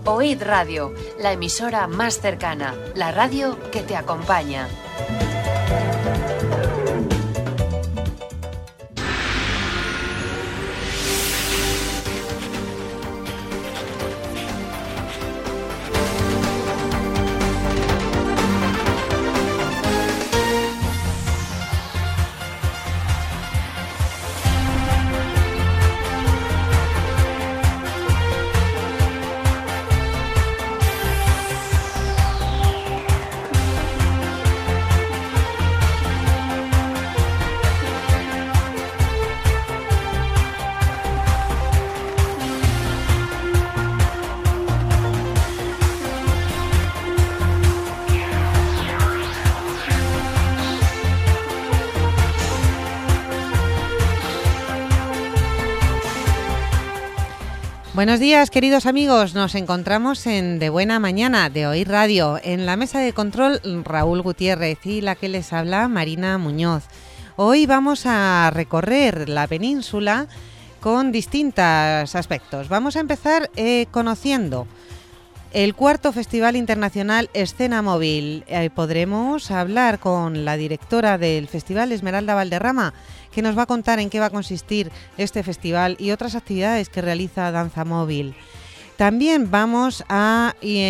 Oíd Radio, la emisora más cercana, la radio que te acompaña. Buenos días, queridos amigos. Nos encontramos en De Buena Mañana, de Oíd Radio. En la mesa de control, Raúl Gutiérrez y la que les habla, Marina Muñoz. Hoy vamos a recorrer la península con distintos aspectos. Vamos a empezar conociendo el cuarto Festival Internacional Escena Móvil. Podremos hablar con la directora del Festival, Esmeralda Valderrama, que nos va a contar en qué va a consistir este festival y otras actividades que realiza Danza Móvil. También vamos a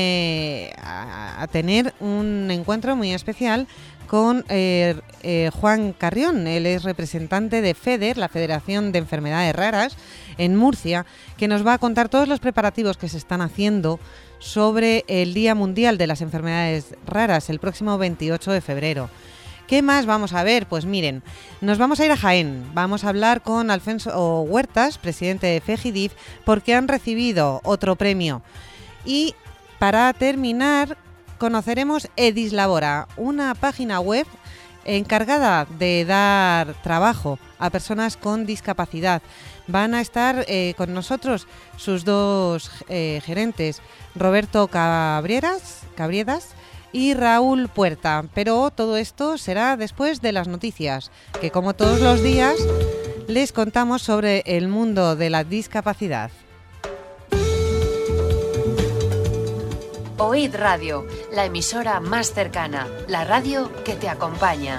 tener un encuentro muy especial con Juan Carrión. Él es representante de FEDER, la Federación de Enfermedades Raras, en Murcia, que nos va a contar todos los preparativos que se están haciendo sobre el Día Mundial de las Enfermedades Raras, el próximo 28 de febrero. ¿Qué más vamos a ver? Pues miren, nos vamos a ir a Jaén. Vamos a hablar con Alfonso Huertas, presidente de FEGIDIF, porque han recibido otro premio. Y para terminar, conoceremos Edislabora, una página web encargada de dar trabajo a personas con discapacidad. Van a estar con nosotros sus dos gerentes, Roberto Cabriedas y Raúl Puerta, pero todo esto será después de las noticias, que como todos los días les contamos sobre el mundo de la discapacidad. Oíd Radio, la emisora más cercana, la radio que te acompaña.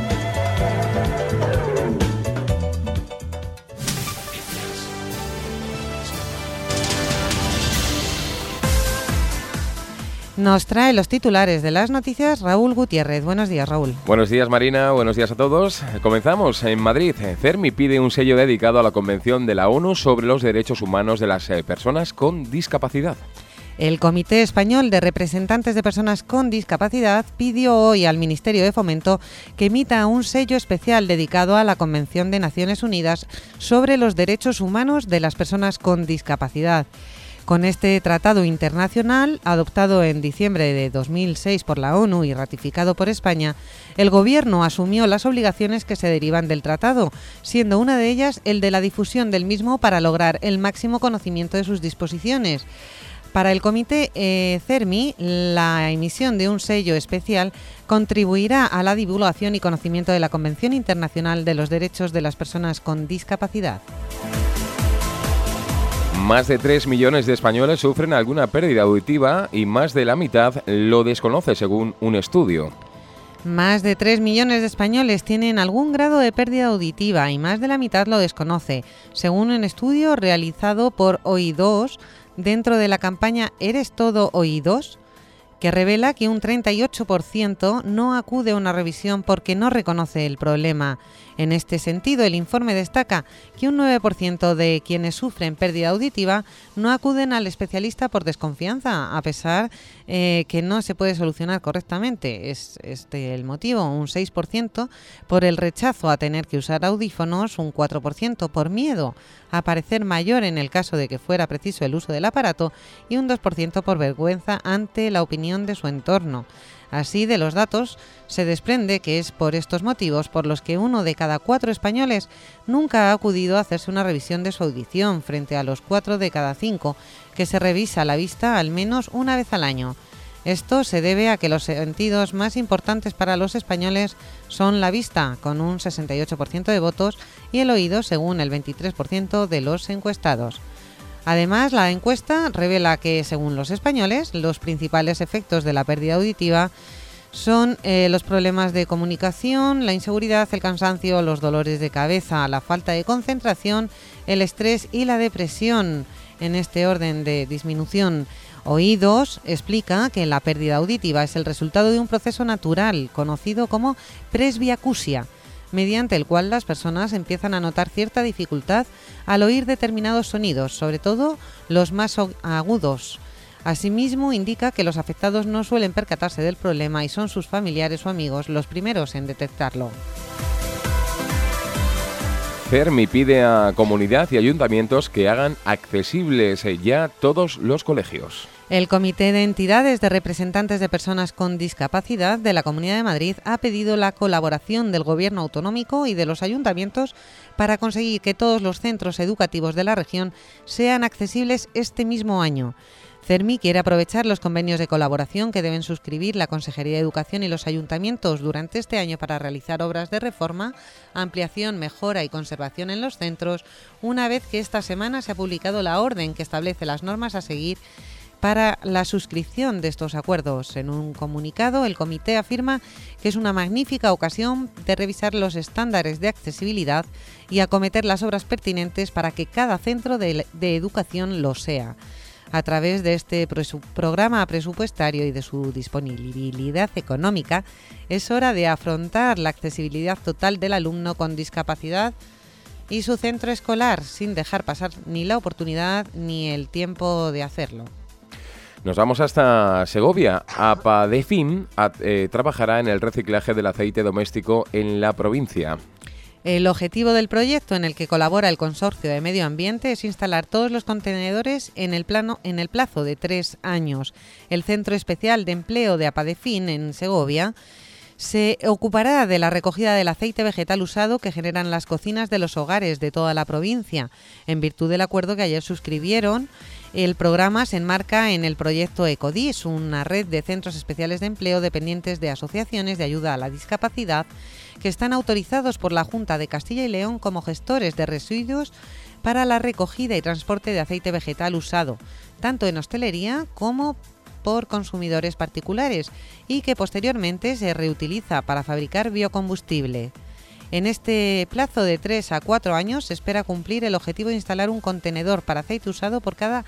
Nos trae los titulares de las noticias Raúl Gutiérrez. Buenos días, Raúl. Buenos días, Marina. Buenos días a todos. Comenzamos en Madrid. CERMI pide un sello dedicado a la Convención de la ONU sobre los derechos humanos de las personas con discapacidad. El Comité Español de Representantes de Personas con Discapacidad pidió hoy al Ministerio de Fomento que emita un sello especial dedicado a la Convención de Naciones Unidas sobre los derechos humanos de las personas con discapacidad. Con este tratado internacional, adoptado en diciembre de 2006 por la ONU y ratificado por España, el Gobierno asumió las obligaciones que se derivan del tratado, siendo una de ellas el de la difusión del mismo para lograr el máximo conocimiento de sus disposiciones. Para el Comité CERMI, la emisión de un sello especial contribuirá a la divulgación y conocimiento de la Convención Internacional de los Derechos de las Personas con Discapacidad. Más de 3 millones de españoles sufren alguna pérdida auditiva y más de la mitad lo desconoce, según un estudio. Más de 3 millones de españoles tienen algún grado de pérdida auditiva y más de la mitad lo desconoce, según un estudio realizado por Oídos dentro de la campaña ¿Eres todo oídos?, que revela que un 38% no acude a una revisión porque no reconoce el problema. En este sentido, el informe destaca que un 9% de quienes sufren pérdida auditiva no acuden al especialista por desconfianza, a pesar que no se puede solucionar correctamente. Es este el motivo. Un 6% por el rechazo a tener que usar audífonos, un 4% por miedo a parecer mayor en el caso de que fuera preciso el uso del aparato y un 2% por vergüenza ante la opinión de su entorno. Así, de los datos se desprende que es por estos motivos por los que 1 de cada 4 españoles nunca ha acudido a hacerse una revisión de su audición, frente a los 4 de cada 5 que se revisa la vista al menos una vez al año. Esto se debe a que los sentidos más importantes para los españoles son la vista, con un 68% de votos, y el oído, según el 23% de los encuestados. Además, la encuesta revela que, según los españoles, los principales efectos de la pérdida auditiva son los problemas de comunicación, la inseguridad, el cansancio, los dolores de cabeza, la falta de concentración, el estrés y la depresión. En este orden de disminución, Oídos explica que la pérdida auditiva es el resultado de un proceso natural conocido como presbiacusia, mediante el cual las personas empiezan a notar cierta dificultad al oír determinados sonidos, sobre todo los más agudos. Asimismo, indica que los afectados no suelen percatarse del problema y son sus familiares o amigos los primeros en detectarlo. Fermi pide a comunidad y ayuntamientos que hagan accesibles ya todos los colegios. El Comité de Entidades de Representantes de Personas con Discapacidad de la Comunidad de Madrid ha pedido la colaboración del Gobierno autonómico y de los ayuntamientos para conseguir que todos los centros educativos de la región sean accesibles este mismo año. Fermi quiere aprovechar los convenios de colaboración que deben suscribir la Consejería de Educación y los ayuntamientos durante este año para realizar obras de reforma, ampliación, mejora y conservación en los centros, una vez que esta semana se ha publicado la orden que establece las normas a seguir para la suscripción de estos acuerdos. En un comunicado, el comité afirma que es una magnífica ocasión de revisar los estándares de accesibilidad y acometer las obras pertinentes para que cada centro de educación lo sea. A través de este programa presupuestario y de su disponibilidad económica, es hora de afrontar la accesibilidad total del alumno con discapacidad y su centro escolar, sin dejar pasar ni la oportunidad ni el tiempo de hacerlo. Nos vamos hasta Segovia. Apadefin trabajará en el reciclaje del aceite doméstico en la provincia. El objetivo del proyecto, en el que colabora el Consorcio de Medio Ambiente, es instalar todos los contenedores en el plazo de 3 años. El Centro Especial de Empleo de Apadefin en Segovia se ocupará de la recogida del aceite vegetal usado que generan las cocinas de los hogares de toda la provincia. En virtud del acuerdo que ayer suscribieron, el programa se enmarca en el proyecto Ecodis, una red de centros especiales de empleo dependientes de asociaciones de ayuda a la discapacidad que están autorizados por la Junta de Castilla y León como gestores de residuos para la recogida y transporte de aceite vegetal usado, tanto en hostelería como por consumidores particulares, y que posteriormente se reutiliza para fabricar biocombustible. En este plazo de 3 a 4 años se espera cumplir el objetivo de instalar un contenedor para aceite usado por cada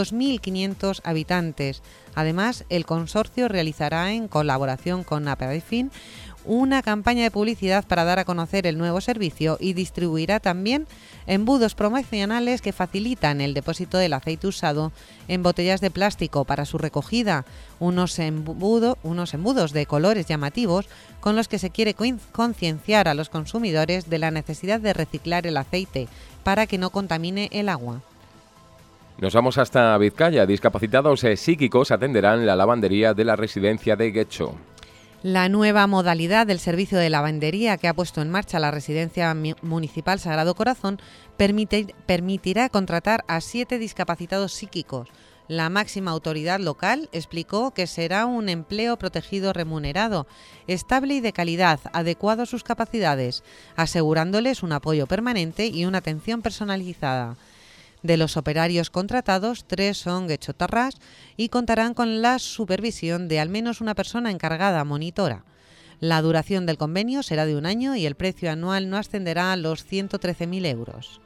2.500 habitantes. Además, el consorcio realizará, en colaboración con Apadefin, una campaña de publicidad para dar a conocer el nuevo servicio y distribuirá también embudos promocionales que facilitan el depósito del aceite usado en botellas de plástico para su recogida, unos embudos de colores llamativos con los que se quiere concienciar a los consumidores de la necesidad de reciclar el aceite para que no contamine el agua. Nos vamos hasta Vizcaya. Discapacitados psíquicos atenderán la lavandería de la residencia de Guecho. La nueva modalidad del servicio de lavandería que ha puesto en marcha la Residencia Municipal Sagrado Corazón permitirá contratar a 7 discapacitados psíquicos. La máxima autoridad local explicó que será un empleo protegido remunerado, estable y de calidad, adecuado a sus capacidades, asegurándoles un apoyo permanente y una atención personalizada. De los operarios contratados, 3 son guechotarras y contarán con la supervisión de al menos una persona encargada monitora. La duración del convenio será de 1 año y el precio anual no ascenderá a los 113.000 euros.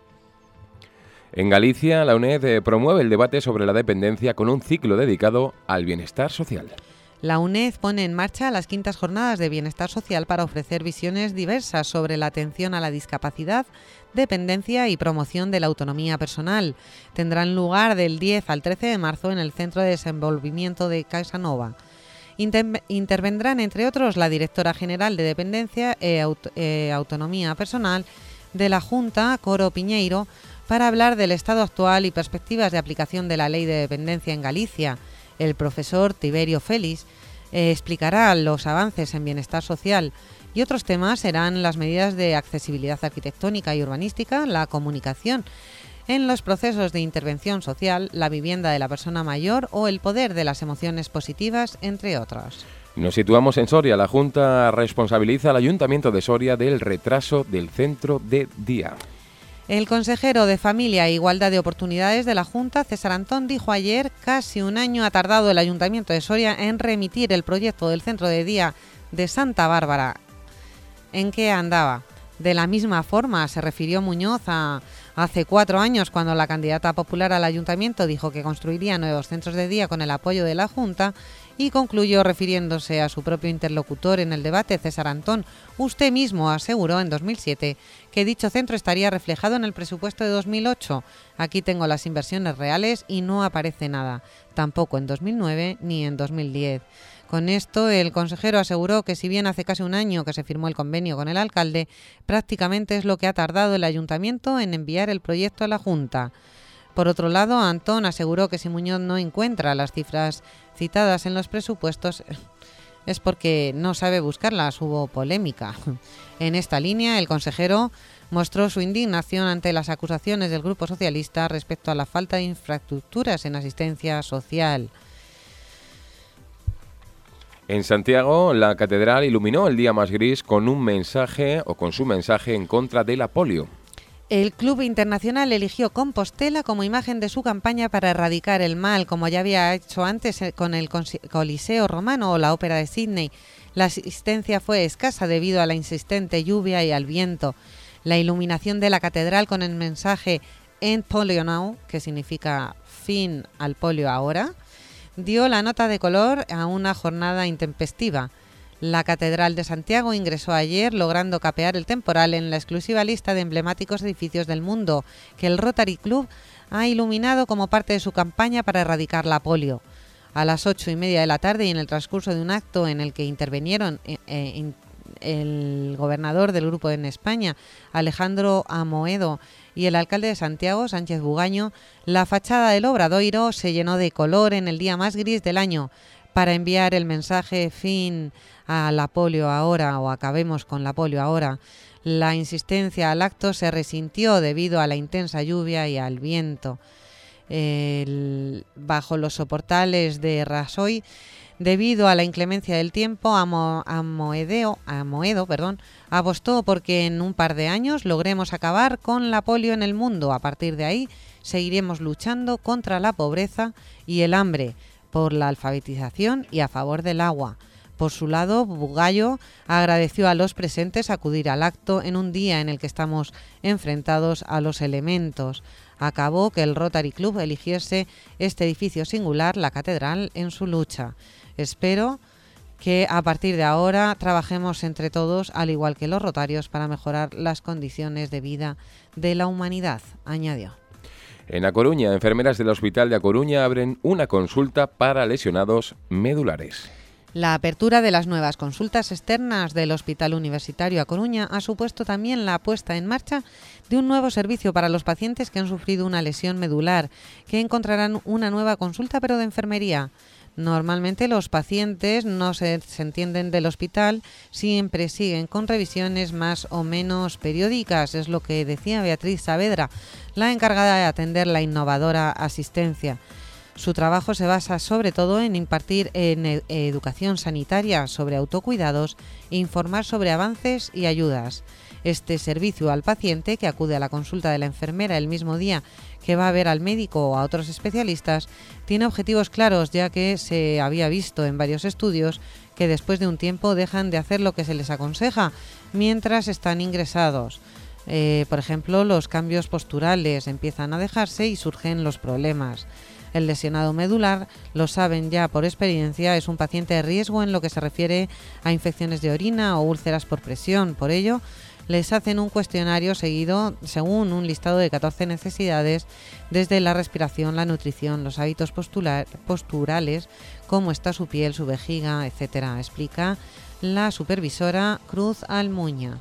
En Galicia, la UNED promueve el debate sobre la dependencia con un ciclo dedicado al bienestar social. La UNED pone en marcha las 5ª jornadas de bienestar social para ofrecer visiones diversas sobre la atención a la discapacidad, dependencia y promoción de la autonomía personal. Tendrán lugar del 10 al 13 de marzo en el Centro de Desenvolvimiento de Casanova. Intervendrán, entre otros, la directora general de Dependencia e Autonomía Personal de la Junta, Coro Piñeiro, para hablar del estado actual y perspectivas de aplicación de la Ley de Dependencia en Galicia. El profesor Tiberio Félix explicará los avances en bienestar social y otros temas serán las medidas de accesibilidad arquitectónica y urbanística, la comunicación en los procesos de intervención social, la vivienda de la persona mayor o el poder de las emociones positivas, entre otros. Nos situamos en Soria. La Junta responsabiliza al Ayuntamiento de Soria del retraso del centro de día. El consejero de Familia e Igualdad de Oportunidades de la Junta, César Antón, dijo ayer casi un año ha tardado el Ayuntamiento de Soria en remitir el proyecto del centro de día de Santa Bárbara. ¿En qué andaba? De la misma forma se refirió Muñoz a hace 4 años, cuando la candidata popular al ayuntamiento dijo que construiría nuevos centros de día con el apoyo de la Junta, y concluyó refiriéndose a su propio interlocutor en el debate, César Antón. Usted mismo aseguró en 2007 que dicho centro estaría reflejado en el presupuesto de 2008. Aquí tengo las inversiones reales y no aparece nada, tampoco en 2009 ni en 2010. Con esto, el consejero aseguró que si bien hace casi un año que se firmó el convenio con el alcalde, prácticamente es lo que ha tardado el ayuntamiento en enviar el proyecto a la Junta. Por otro lado, Antón aseguró que si Muñoz no encuentra las cifras citadas en los presupuestos es porque no sabe buscarlas. Hubo polémica. En esta línea, el consejero mostró su indignación ante las acusaciones del Grupo Socialista respecto a la falta de infraestructuras en asistencia social. En Santiago, la catedral iluminó el día más gris con su mensaje en contra de la polio. El Club Internacional eligió Compostela como imagen de su campaña para erradicar el mal, como ya había hecho antes con el Coliseo Romano o la Ópera de Sídney. La asistencia fue escasa debido a la insistente lluvia y al viento. La iluminación de la catedral con el mensaje End Polio Now, que significa fin al polio ahora, dio la nota de color a una jornada intempestiva. La Catedral de Santiago ingresó ayer, logrando capear el temporal en la exclusiva lista de emblemáticos edificios del mundo que el Rotary Club ha iluminado como parte de su campaña para erradicar la polio. A las 8:30 de la tarde, y en el transcurso de un acto en el que intervinieron el gobernador del grupo en España, Alejandro Amoedo, y el alcalde de Santiago, Sánchez Bugaño, la fachada del Obradoiro se llenó de color en el día más gris del año, para enviar el mensaje fin a la polio ahora, o acabemos con la polio ahora. La insistencia al acto se resintió debido a la intensa lluvia y al viento. Bajo los soportales de Rasoy, debido a la inclemencia del tiempo, Amoedo apostó porque en un par de años logremos acabar con la polio en el mundo. A partir de ahí seguiremos luchando contra la pobreza y el hambre, por la alfabetización y a favor del agua. Por su lado, Bugallo agradeció a los presentes acudir al acto en un día en el que estamos enfrentados a los elementos. Acabó que el Rotary Club eligiese este edificio singular, la catedral, en su lucha. Espero que a partir de ahora trabajemos entre todos, al igual que los rotarios, para mejorar las condiciones de vida de la humanidad, añadió. En A Coruña, enfermeras del Hospital de A Coruña abren una consulta para lesionados medulares. La apertura de las nuevas consultas externas del Hospital Universitario A Coruña ha supuesto también la puesta en marcha de un nuevo servicio para los pacientes que han sufrido una lesión medular, que encontrarán una nueva consulta pero de enfermería. Normalmente los pacientes no se entienden del hospital, siempre siguen con revisiones más o menos periódicas, es lo que decía Beatriz Saavedra, la encargada de atender la innovadora asistencia. Su trabajo se basa sobre todo en impartir educación sanitaria sobre autocuidados e informar sobre avances y ayudas. Este servicio al paciente, que acude a la consulta de la enfermera el mismo día que va a ver al médico o a otros especialistas, tiene objetivos claros, ya que se había visto en varios estudios que después de un tiempo dejan de hacer lo que se les aconseja mientras están ingresados. Por ejemplo, los cambios posturales empiezan a dejarse y surgen los problemas. El lesionado medular, lo saben ya por experiencia, es un paciente de riesgo en lo que se refiere a infecciones de orina o úlceras por presión. Por ello, les hacen un cuestionario seguido según un listado de 14 necesidades, desde la respiración, la nutrición, los hábitos posturales, cómo está su piel, su vejiga, etcétera, explica la supervisora Cruz Almuña.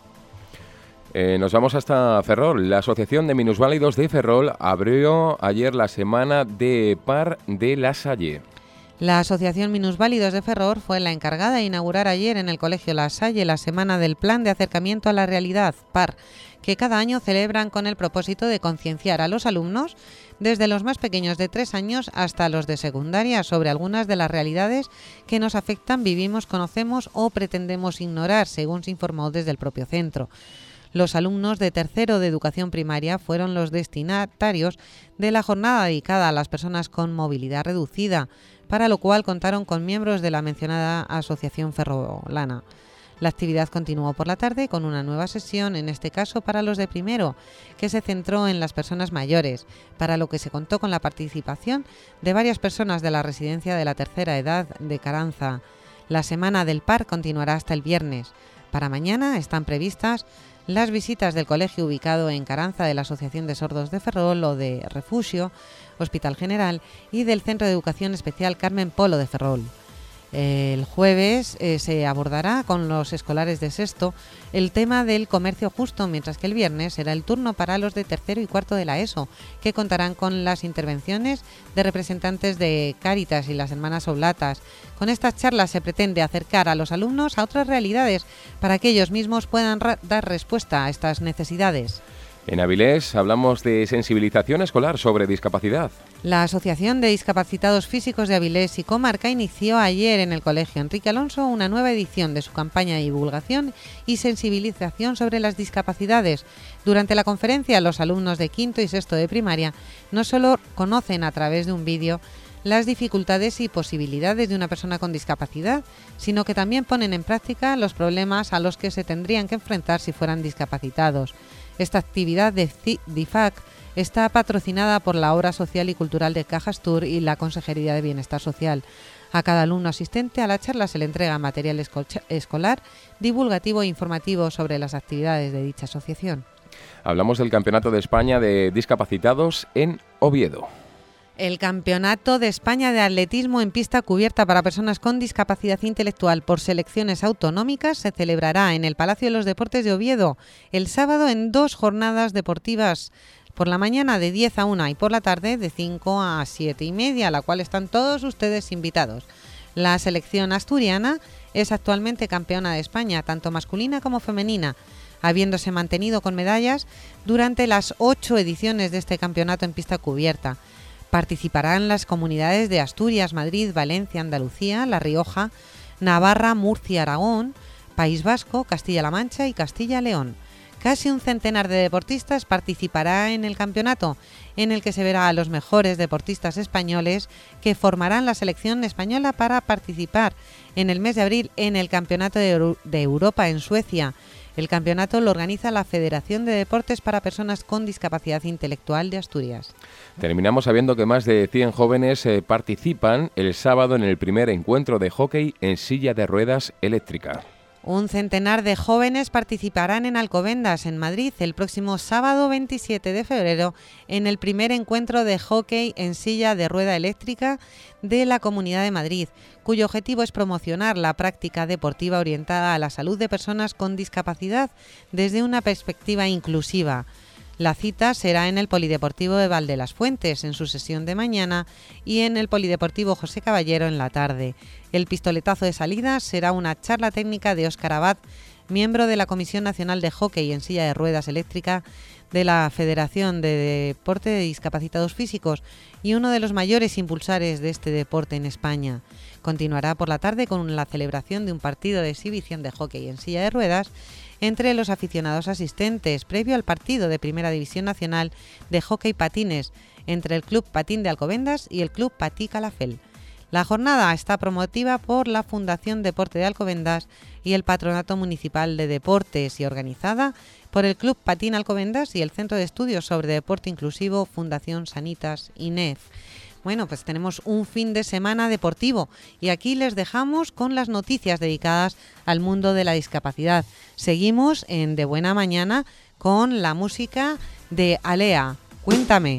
Nos vamos hasta Ferrol. La Asociación de Minusválidos de Ferrol abrió ayer la semana de PAR de La Salle. La Asociación Minusválidos de Ferrol fue la encargada de inaugurar ayer en el Colegio La Salle la semana del Plan de Acercamiento a la Realidad, PAR, que cada año celebran con el propósito de concienciar a los alumnos, desde los más pequeños de 3 años hasta los de secundaria, sobre algunas de las realidades que nos afectan, vivimos, conocemos o pretendemos ignorar, según se informó desde el propio centro. Los alumnos de tercero de educación primaria fueron los destinatarios de la jornada dedicada a las personas con movilidad reducida, para lo cual contaron con miembros de la mencionada Asociación Ferrolana. La actividad continuó por la tarde con una nueva sesión, en este caso para los de primero, que se centró en las personas mayores, para lo que se contó con la participación de varias personas de la residencia de la tercera edad de Caranza. La Semana del Par continuará hasta el viernes. Para mañana están previstas las visitas del colegio ubicado en Caranza de la Asociación de Sordos de Ferrol o de Refugio, Hospital General, y del Centro de Educación Especial Carmen Polo de Ferrol. El jueves se abordará con los escolares de sexto el tema del comercio justo, mientras que el viernes será el turno para los de tercero y cuarto de la ESO, que contarán con las intervenciones de representantes de Cáritas y las Hermanas Oblatas. Con estas charlas se pretende acercar a los alumnos a otras realidades para que ellos mismos puedan dar respuesta a estas necesidades. En Avilés hablamos de sensibilización escolar sobre discapacidad. La Asociación de Discapacitados Físicos de Avilés y Comarca inició ayer en el Colegio Enrique Alonso una nueva edición de su campaña de divulgación y sensibilización sobre las discapacidades. Durante la conferencia, los alumnos de quinto y sexto de primaria no solo conocen a través de un vídeo las dificultades y posibilidades de una persona con discapacidad, sino que también ponen en práctica los problemas a los que se tendrían que enfrentar si fueran discapacitados. Esta actividad de DIFAC está patrocinada por la Obra Social y Cultural de Cajastur y la Consejería de Bienestar Social. A cada alumno asistente a la charla se le entrega material escolar, divulgativo e informativo sobre las actividades de dicha asociación. Hablamos del Campeonato de España de Discapacitados en Oviedo. El Campeonato de España de Atletismo en pista cubierta para personas con discapacidad intelectual por selecciones autonómicas se celebrará en el Palacio de los Deportes de Oviedo el sábado en 2 jornadas deportivas, por la mañana de 10 a 1 y por la tarde de 5 a 7 y media, a la cual están todos ustedes invitados. La selección asturiana es actualmente campeona de España, tanto masculina como femenina, habiéndose mantenido con medallas durante las 8 ediciones de este campeonato en pista cubierta. Participarán las comunidades de Asturias, Madrid, Valencia, Andalucía, La Rioja, Navarra, Murcia, Aragón, País Vasco, Castilla-La Mancha y Castilla-León. Casi un centenar de deportistas participará en el campeonato, en el que se verá a los mejores deportistas españoles que formarán la selección española para participar en el mes de abril en el Campeonato de Europa en Suecia. El campeonato lo organiza la Federación de Deportes para Personas con Discapacidad Intelectual de Asturias. Terminamos sabiendo que más de 100 jóvenes participan el sábado en el primer encuentro de hockey en silla de ruedas eléctrica. Un centenar de jóvenes participarán en Alcobendas, en Madrid, el próximo sábado 27 de febrero en el primer encuentro de hockey en silla de rueda eléctrica de la Comunidad de Madrid, cuyo objetivo es promocionar la práctica deportiva orientada a la salud de personas con discapacidad desde una perspectiva inclusiva. La cita será en el Polideportivo de Valdelasfuentes en su sesión de mañana y en el Polideportivo José Caballero en la tarde. El pistoletazo de salida será una charla técnica de Óscar Abad, miembro de la Comisión Nacional de Hockey en Silla de Ruedas Eléctrica de la Federación de Deporte de Discapacitados Físicos y uno de los mayores impulsores de este deporte en España. Continuará por la tarde con la celebración de un partido de exhibición de hockey en silla de ruedas entre los aficionados asistentes, previo al partido de Primera División Nacional de Hockey Patines entre el Club Patín de Alcobendas y el Club Patí Calafell. La jornada está promotiva por la Fundación Deporte de Alcobendas y el Patronato Municipal de Deportes y organizada por el Club Patín Alcobendas y el Centro de Estudios sobre Deporte Inclusivo Fundación Sanitas INEF. Bueno, pues tenemos un fin de semana deportivo y aquí les dejamos con las noticias dedicadas al mundo de la discapacidad. Seguimos en De Buena Mañana con la música de Alea. Cuéntame.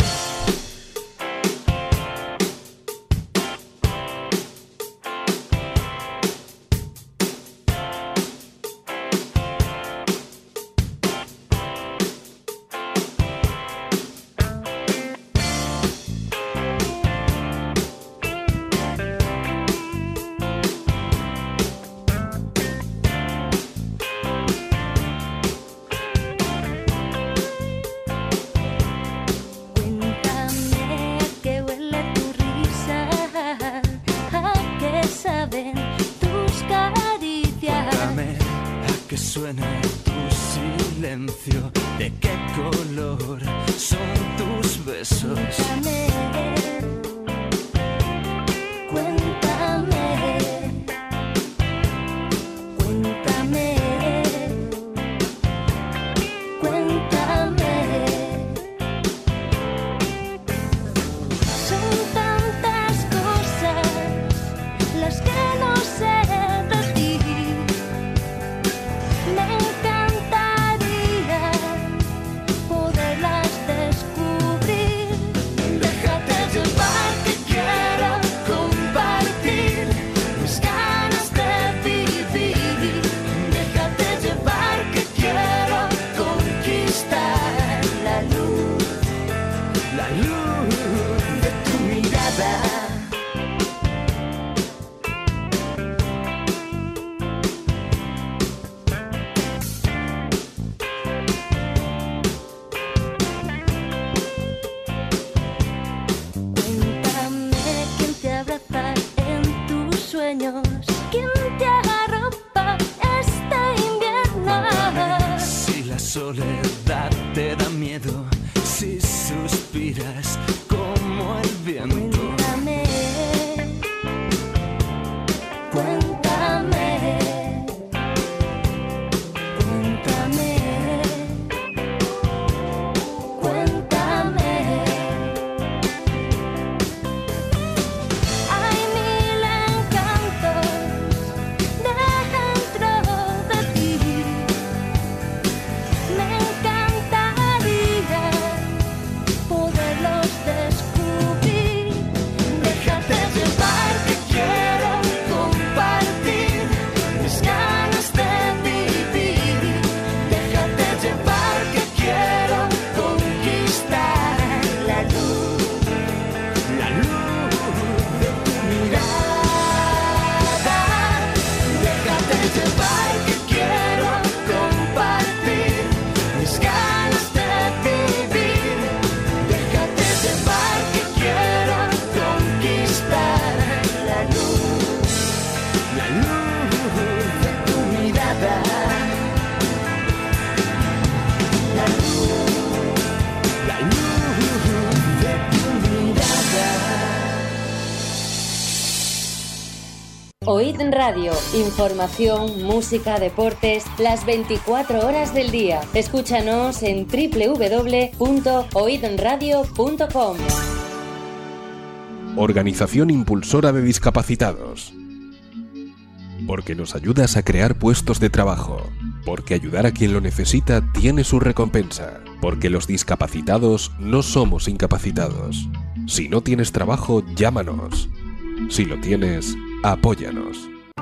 Suena tu silencio. silencio, ¿de qué color son tus besos? Cuéntame, cuéntame, cuéntame. Son tantas cosas las que no sé de ti. Me encantaría poderlas descubrir. Déjate llevar, que quiero compartir mis ganas de vivir. Déjate llevar, que quiero conquistar la luz de tu mirada. Cuéntame quién te abraza en tus sueños, quién te arropa este invierno. Si la soledad te da miedo, si suspiras como el viento. Cuéntame, cuéntame, cuéntame, cuéntame. Hay mil encantos dentro de ti. Me encantaría poderlos descubrir. Déjate llevar, que quiero compartir mis ganas de vivir. Déjate llevar, que quiero conquistar la luz de tu mirada. Déjate llevar, que quiero compartir mis ganas de vivir. Déjate llevar, que quiero conquistar la luz de tu mirada. La luz de tu mirada. Oíd Radio, información, música, deportes, las 24 horas del día. Escúchanos en www.oidradio.com. Organización Impulsora de Discapacitados. Porque nos ayudas a crear puestos de trabajo. Porque ayudar a quien lo necesita tiene su recompensa. Porque los discapacitados no somos incapacitados. Si no tienes trabajo, llámanos. Si lo tienes, apóyanos.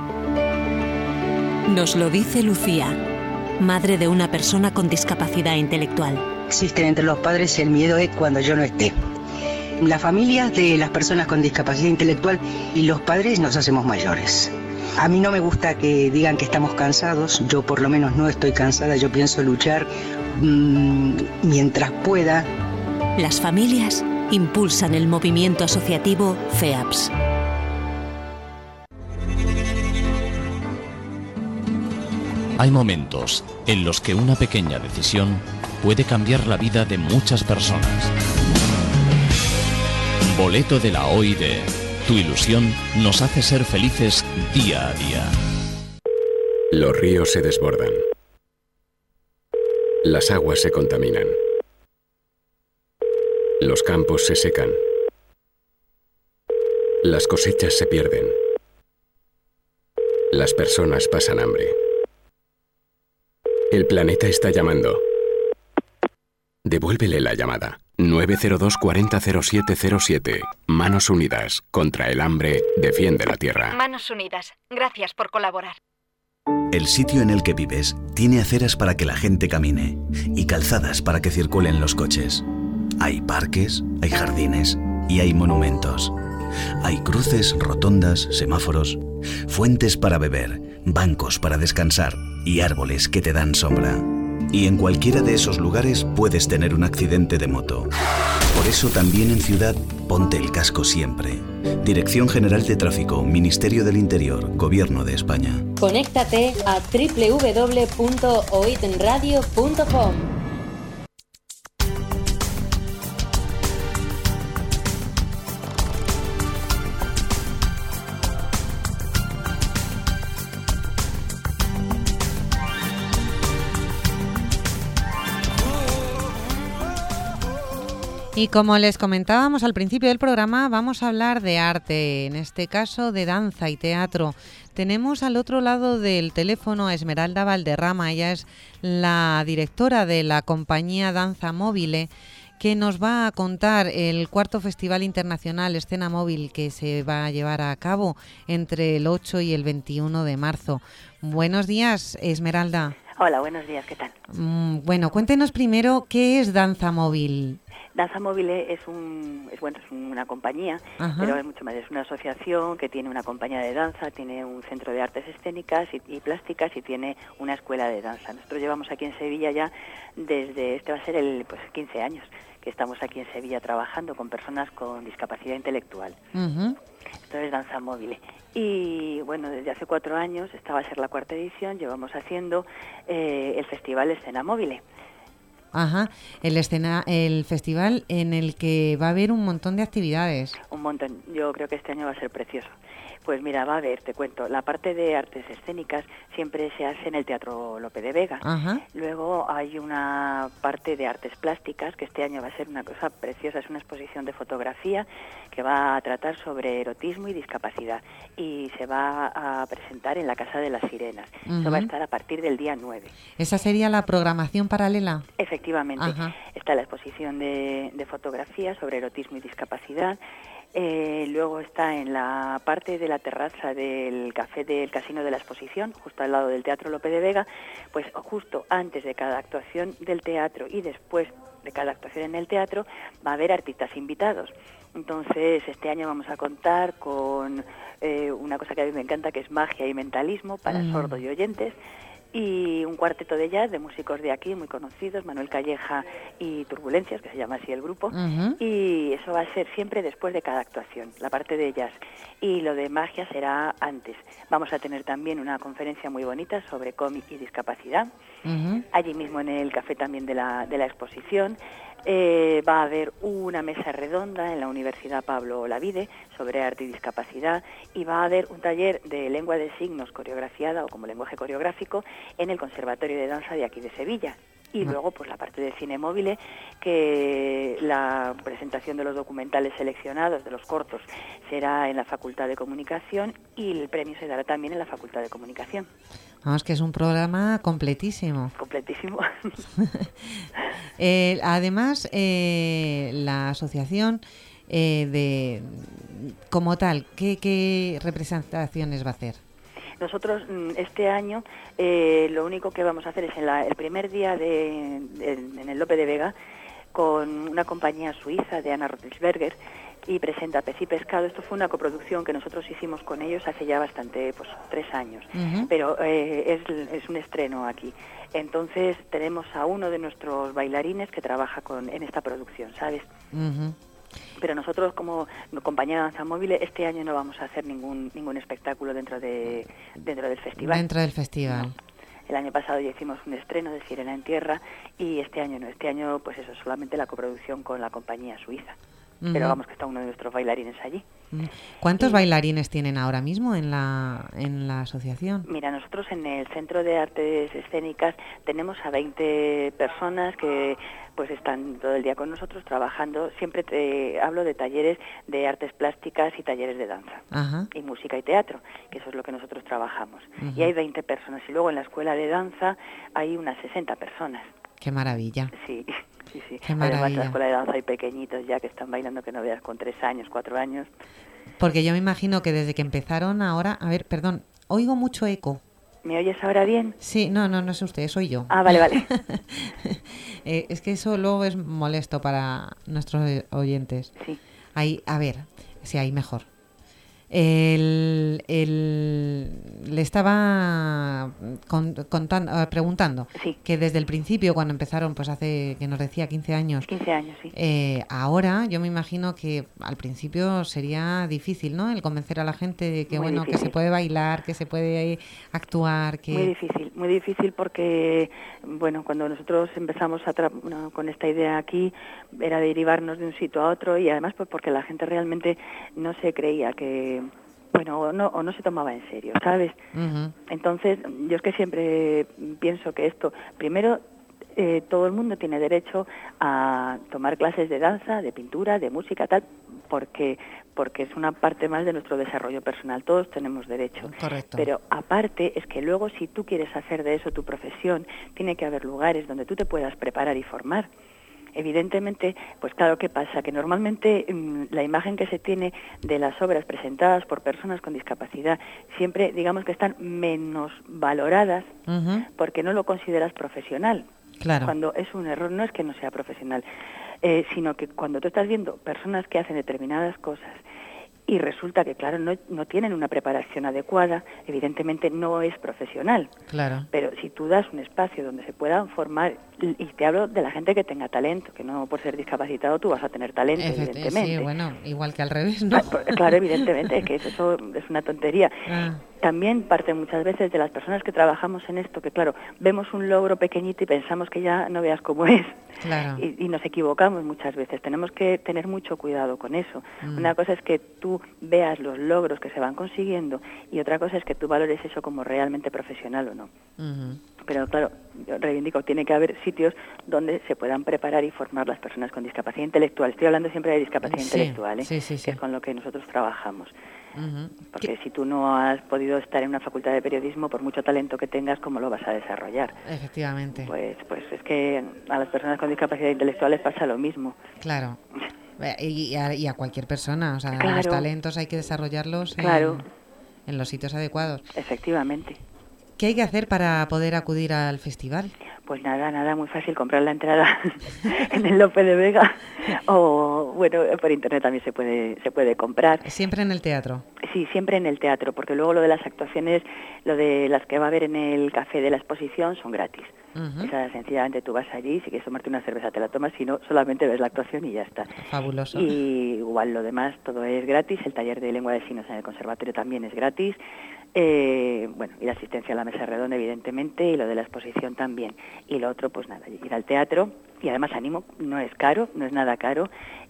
Nos lo dice Lucía, madre de una persona con discapacidad intelectual. Existen entre los padres el miedo de cuando yo no esté. Las familias de las personas con discapacidad intelectual y los padres nos hacemos mayores. A mí no me gusta que digan que estamos cansados, yo por lo menos no estoy cansada, yo pienso luchar mientras pueda. Las familias impulsan el movimiento asociativo FEAPS. Hay momentos en los que una pequeña decisión puede cambiar la vida de muchas personas. Boleto de la OID. Tu ilusión nos hace ser felices día a día. Los ríos se desbordan. Las aguas se contaminan. Los campos se secan. Las cosechas se pierden. Las personas pasan hambre. El planeta está llamando. Devuélvele la llamada. 902 40 0707. Manos Unidas. Contra el hambre, defiende la tierra. Manos Unidas. Gracias por colaborar. El sitio en el que vives tiene aceras para que la gente camine y calzadas para que circulen los coches. Hay parques, hay jardines y hay monumentos. Hay cruces, rotondas, semáforos, fuentes para beber, bancos para descansar y árboles que te dan sombra. Y en cualquiera de esos lugares puedes tener un accidente de moto. Por eso también en ciudad, ponte el casco siempre. Dirección General de Tráfico, Ministerio del Interior, Gobierno de España. Conéctate a www.oidenradio.com. Y como les comentábamos al principio del programa, vamos a hablar de arte, en este caso de danza y teatro. Tenemos al otro lado del teléfono a Esmeralda Valderrama, ella es la directora de la compañía Danza Móvile, que nos va a contar el cuarto Festival Internacional Escena Móvil que se va a llevar a cabo entre el 8 y el 21 de marzo. Buenos días, Esmeralda. Hola, buenos días, ¿qué tal? Bueno, cuéntenos primero qué es Danza Móvil. Danza Móvil es una compañía, Ajá. pero es mucho más, es una asociación que tiene una compañía de danza, tiene un centro de artes escénicas y plásticas y tiene una escuela de danza. Nosotros llevamos aquí en Sevilla ya desde, este va a ser 15 años que estamos aquí en Sevilla trabajando con personas con discapacidad intelectual. Uh-huh. Esto es Danza Móvil. Y bueno, desde hace 4 años, esta va a ser la 4ª edición, llevamos haciendo el Festival Escena Móvil. Ajá, el festival en el que va a haber un montón de actividades. Un montón, yo creo que este año va a ser precioso. Pues mira, va a haber, te cuento, la parte de artes escénicas siempre se hace en el Teatro Lope de Vega. Ajá. Luego hay una parte de artes plásticas, que este año va a ser una cosa preciosa, es una exposición de fotografía que va a tratar sobre erotismo y discapacidad y se va a presentar en la Casa de las Sirenas. Uh-huh. Eso va a estar a partir del día 9. ¿Esa sería la programación paralela? Efectivamente. Ajá. Está la exposición de fotografía sobre erotismo y discapacidad. Luego está en la parte de la terraza del café del Casino de la Exposición, justo al lado del Teatro Lope de Vega, pues justo antes de cada actuación del teatro y después de cada actuación en el teatro va a haber artistas invitados. Entonces este año vamos a contar con una cosa que a mí me encanta, que es magia y mentalismo para sordos y oyentes, y un cuarteto de jazz de músicos de aquí muy conocidos, Manuel Calleja y Turbulencias, que se llama así el grupo, y eso va a ser siempre después de cada actuación, la parte de jazz, y lo de magia será antes. Vamos a tener también una conferencia muy bonita sobre cómic y discapacidad, allí mismo en el café también de la exposición. Va a haber una mesa redonda en la Universidad Pablo Olavide sobre arte y discapacidad, y va a haber un taller de lengua de signos coreografiada o como lenguaje coreográfico en el Conservatorio de Danza de aquí de Sevilla. Y luego pues la parte de cine móvil, que la presentación de los documentales seleccionados, de los cortos, será en la Facultad de Comunicación y el premio se dará también en la Facultad de Comunicación. Vamos, que es un programa completísimo. Completísimo. Además, la asociación como tal, ¿qué representaciones va a hacer? Nosotros este año lo único que vamos a hacer es el primer día en el Lope de Vega con una compañía suiza de Anna Rotisberger y presenta Pez y Pescado. Esto fue una coproducción que nosotros hicimos con ellos hace ya bastante, 3 años, pero es un estreno aquí. Entonces tenemos a uno de nuestros bailarines que trabaja en esta producción, ¿sabes? Pero nosotros como compañía de Danza Móvil este año no vamos a hacer ningún espectáculo dentro del festival. Dentro del festival. No. El año pasado ya hicimos un estreno de Sirena en Tierra y este año no. Este año pues eso, solamente la coproducción con la compañía suiza. Pero vamos, que está uno de nuestros bailarines allí. ¿Cuántos bailarines tienen ahora mismo en la asociación? Mira, nosotros en el Centro de Artes Escénicas tenemos a 20 personas que pues están todo el día con nosotros trabajando. Siempre te hablo de talleres de artes plásticas y talleres de danza. Ajá. Y música y teatro, que eso es lo que nosotros trabajamos. Y hay 20 personas. Y luego en la escuela de danza hay unas 60 personas. ¡Qué maravilla! Sí. Sí. Qué maravilla. Además, en la escuela de danza hay pequeñitos ya que están bailando, que no veas, con 3 años, 4 años. Porque yo me imagino que desde que empezaron ahora... A ver, perdón, oigo mucho eco. ¿Me oyes ahora bien? Sí, no es usted, soy yo. Ah, vale. Es que eso luego es molesto para nuestros oyentes. Sí. Ahí, a ver, sí, ahí mejor. Le estaba preguntando que desde el principio, cuando empezaron, pues hace, que nos decía, 15 años. 15 años, sí. Ahora yo me imagino que al principio sería difícil, ¿no? El convencer a la gente de que, bueno, que se puede bailar, que se puede actuar, que... Muy difícil porque, bueno, cuando nosotros empezamos con esta idea aquí, era derivarnos de un sitio a otro y además pues porque la gente realmente no se creía que... Bueno, o no se tomaba en serio, ¿sabes? Uh-huh. Entonces, yo es que siempre pienso que esto, primero, todo el mundo tiene derecho a tomar clases de danza, de pintura, de música, tal, porque es una parte más de nuestro desarrollo personal, todos tenemos derecho. Correcto. Pero aparte es que luego si tú quieres hacer de eso tu profesión, tiene que haber lugares donde tú te puedas preparar y formar. Evidentemente, pues claro, ¿qué pasa? Que normalmente la imagen que se tiene de las obras presentadas por personas con discapacidad siempre, digamos que están menos valoradas uh-huh. porque no lo consideras profesional. Claro. Cuando es un error, no es que no sea profesional, sino que cuando tú estás viendo personas que hacen determinadas cosas y resulta que, claro, no tienen una preparación adecuada, evidentemente no es profesional. Claro. Pero si tú das un espacio donde se puedan formar, y te hablo de la gente que tenga talento, que no por ser discapacitado tú vas a tener talento, evidentemente. Sí, bueno, igual que al revés, ¿no? Claro, evidentemente, que eso es una tontería. También parte muchas veces de las personas que trabajamos en esto, que claro, vemos un logro pequeñito y pensamos que ya no veas cómo es. Claro. Y nos equivocamos muchas veces. Tenemos que tener mucho cuidado con eso. Una cosa es que tú veas los logros que se van consiguiendo y otra cosa es que tú valores eso como realmente profesional o no. Uh-huh. Pero claro, yo reivindico, tiene que haber sitios donde se puedan preparar y formar las personas con discapacidad intelectual. Estoy hablando siempre de discapacidad intelectual, sí. Que es con lo que nosotros trabajamos. Uh-huh. Porque si tú no has podido estar en una facultad de periodismo, por mucho talento que tengas, ¿cómo lo vas a desarrollar? Efectivamente. Pues es que a las personas con discapacidad intelectual les pasa lo mismo. Claro. Y a cualquier persona, o sea, claro. Los talentos hay que desarrollarlos en los sitios adecuados. Efectivamente. ¿Qué hay que hacer para poder acudir al festival? Pues nada, muy fácil, comprar la entrada en el Lope de Vega o, bueno, por internet también se puede comprar. ¿Siempre en el teatro? Sí, siempre en el teatro, porque luego lo de las actuaciones, lo de las que va a haber en el café de la exposición son gratis. Uh-huh. O sea, sencillamente tú vas allí, si quieres tomarte una cerveza te la tomas, si no, solamente ves la actuación y ya está. Fabuloso. Y igual lo demás, todo es gratis, el taller de lengua de signos en el conservatorio también es gratis. Bueno, y la asistencia a la mesa redonda, evidentemente, y lo de la exposición también. Y lo otro, pues nada, ir al teatro, y además animo, no es caro, no es nada caro,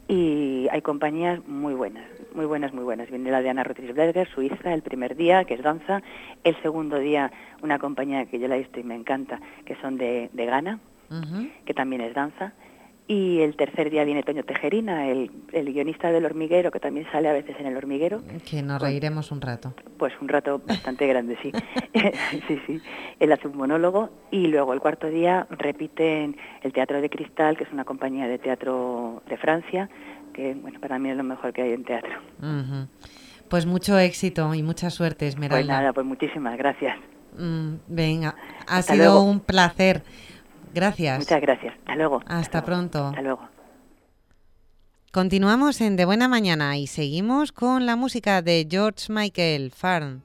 y hay compañías muy buenas. Viene la de Ana Rothschild-Berger, Suiza, el primer día, que es danza, el segundo día una compañía que yo la he visto y me encanta, que son de Ghana, uh-huh. que también es danza, y el tercer día viene Toño Tejerina, el guionista del Hormiguero, que también sale a veces en el Hormiguero. Que nos reiremos un rato. Pues un rato bastante grande, sí. Sí. Él hace un monólogo y luego el cuarto día repiten el Teatro de Cristal, que es una compañía de teatro de Francia, que bueno, para mí es lo mejor que hay en teatro. Uh-huh. Pues mucho éxito y mucha suerte, Esmeralda. Pues nada, pues muchísimas gracias. Venga, ha Hasta sido luego. un placer. Gracias. Muchas gracias. Hasta luego. Hasta pronto. Hasta luego. Continuamos en De Buena Mañana y seguimos con la música de George Michael, Farm.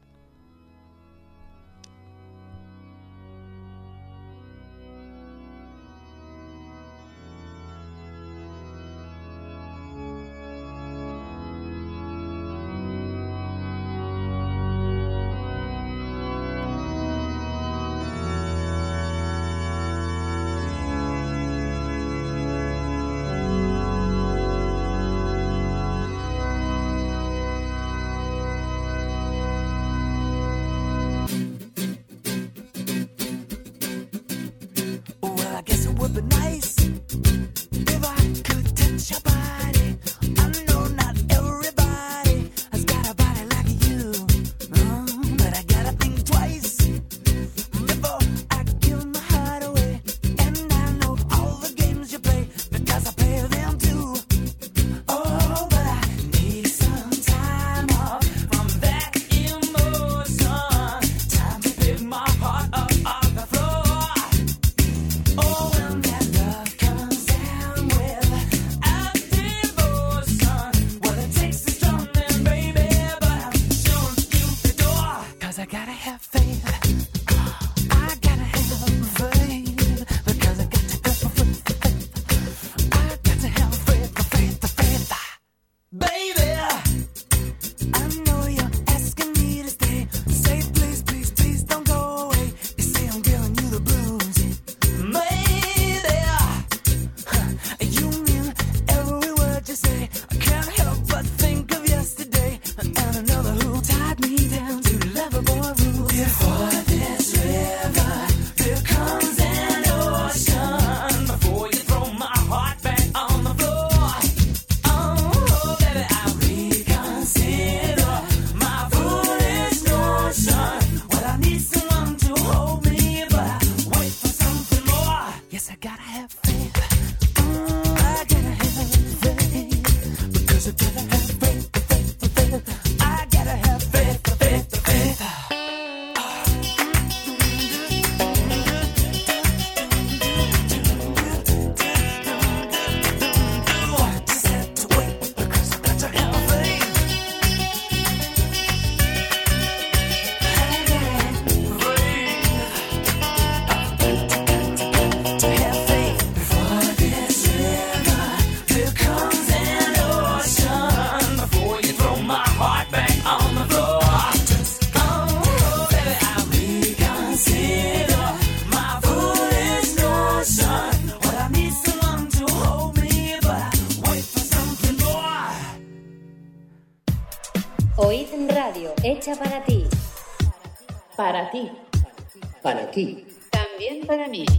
Oíd Radio, hecha para ti. Para ti. Para ti. También para mí.